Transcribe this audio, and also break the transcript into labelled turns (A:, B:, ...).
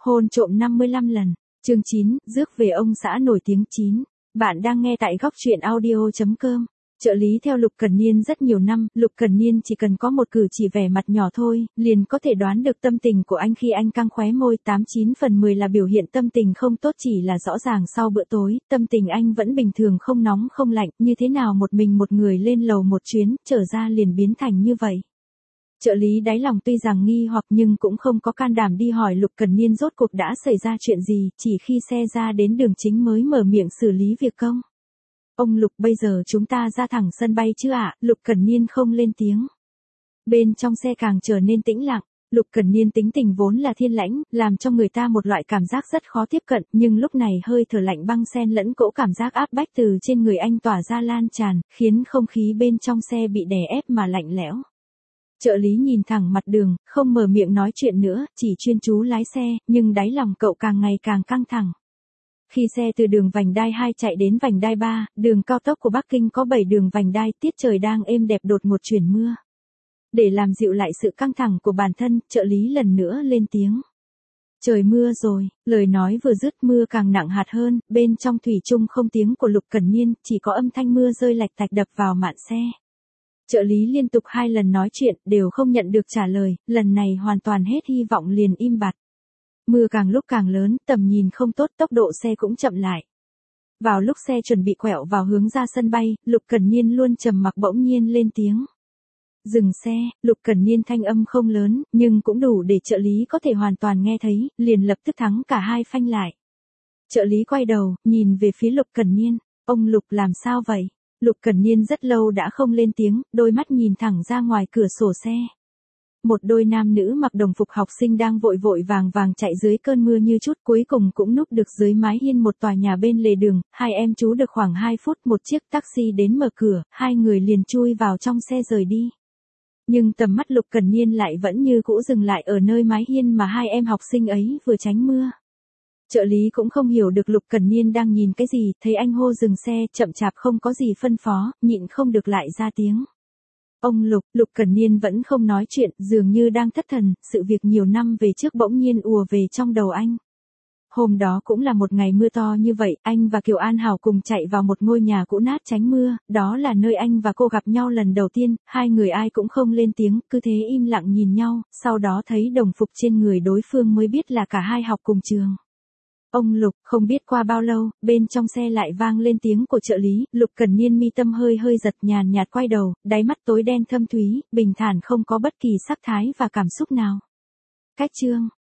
A: Hôn trộm 55 lần. Chương 9, rước về ông xã nổi tiếng 9. Bạn đang nghe tại góc truyện audio.com. Trợ lý theo Lục Cẩn Niên rất nhiều năm, Lục Cẩn Niên chỉ cần có một cử chỉ vẻ mặt nhỏ thôi, liền có thể đoán được tâm tình của anh khi anh căng khóe môi. 89 phần 10 là biểu hiện tâm tình không tốt, chỉ là rõ ràng sau bữa tối, tâm tình anh vẫn bình thường, không nóng không lạnh, như thế nào một mình một người lên lầu một chuyến, trở ra liền biến thành như vậy. Trợ lý đáy lòng tuy rằng nghi hoặc nhưng cũng không có can đảm đi hỏi Lục Cẩn Niên rốt cuộc đã xảy ra chuyện gì, chỉ khi xe ra đến đường chính mới mở miệng xử lý việc công. Ông Lục, bây giờ chúng ta ra thẳng sân bay chứ ạ? Lục Cẩn Niên không lên tiếng. Bên trong xe càng trở nên tĩnh lặng. Lục Cẩn Niên tính tình vốn là thiên lãnh, làm cho người ta một loại cảm giác rất khó tiếp cận, nhưng lúc này hơi thở lạnh băng xen lẫn cỗ cảm giác áp bách từ trên người anh tỏa ra lan tràn, khiến không khí bên trong xe bị đè ép mà lạnh lẽo. Trợ lý nhìn thẳng mặt đường, không mở miệng nói chuyện nữa, chỉ chuyên chú lái xe, nhưng đáy lòng cậu càng ngày càng căng thẳng. Khi xe từ đường vành đai 2 chạy đến vành đai 3, đường cao tốc của Bắc Kinh có 7 đường vành đai, tiết trời đang êm đẹp đột ngột chuyển mưa. Để làm dịu lại sự căng thẳng của bản thân, trợ lý lần nữa lên tiếng. Trời mưa rồi, lời nói vừa dứt mưa càng nặng hạt hơn, bên trong thủy chung không tiếng của Lục Cẩn Niên, chỉ có âm thanh mưa rơi lạch tạch đập vào mạn xe. Trợ lý liên tục 2 lần nói chuyện, đều không nhận được trả lời, lần này hoàn toàn hết hy vọng liền im bặt. Mưa càng lúc càng lớn, tầm nhìn không tốt, tốc độ xe cũng chậm lại. Vào lúc xe chuẩn bị quẹo vào hướng ra sân bay, Lục Cẩn Niên luôn trầm mặc bỗng nhiên lên tiếng. Dừng xe. Lục Cẩn Niên thanh âm không lớn, nhưng cũng đủ để trợ lý có thể hoàn toàn nghe thấy, liền lập tức thắng cả hai phanh lại. Trợ lý quay đầu, nhìn về phía Lục Cẩn Niên. Ông Lục, làm sao vậy? Lục Cẩn Niên rất lâu đã không lên tiếng, đôi mắt nhìn thẳng ra ngoài cửa sổ xe. Một đôi nam nữ mặc đồng phục học sinh đang vội vội vàng vàng chạy dưới cơn mưa như chút, cuối cùng cũng núp được dưới mái hiên một tòa nhà bên lề đường. Hai em chú được khoảng 2 phút, một chiếc taxi đến mở cửa, hai người liền chui vào trong xe rời đi. Nhưng tầm mắt Lục Cẩn Niên lại vẫn như cũ dừng lại ở nơi mái hiên mà hai em học sinh ấy vừa tránh mưa. Trợ lý cũng không hiểu được Lục Cẩn Niên đang nhìn cái gì, thấy anh hô dừng xe, chậm chạp không có gì phân phó, nhịn không được lại ra tiếng. Ông Lục. Lục Cẩn Niên vẫn không nói chuyện, dường như đang thất thần, sự việc nhiều năm về trước bỗng nhiên ùa về trong đầu anh. Hôm đó cũng là một ngày mưa to như vậy, anh và Kiều An Hảo cùng chạy vào một ngôi nhà cũ nát tránh mưa, đó là nơi anh và cô gặp nhau lần đầu tiên, hai người ai cũng không lên tiếng, cứ thế im lặng nhìn nhau, sau đó thấy đồng phục trên người đối phương mới biết là cả hai học cùng trường. Ông Lục. Không biết qua bao lâu, bên trong xe lại vang lên tiếng của trợ lý. Lục Cẩn Niên mi tâm hơi hơi giật, nhàn nhạt quay đầu, đáy mắt tối đen thâm thúy, bình thản không có bất kỳ sắc thái và cảm xúc nào. Cách chương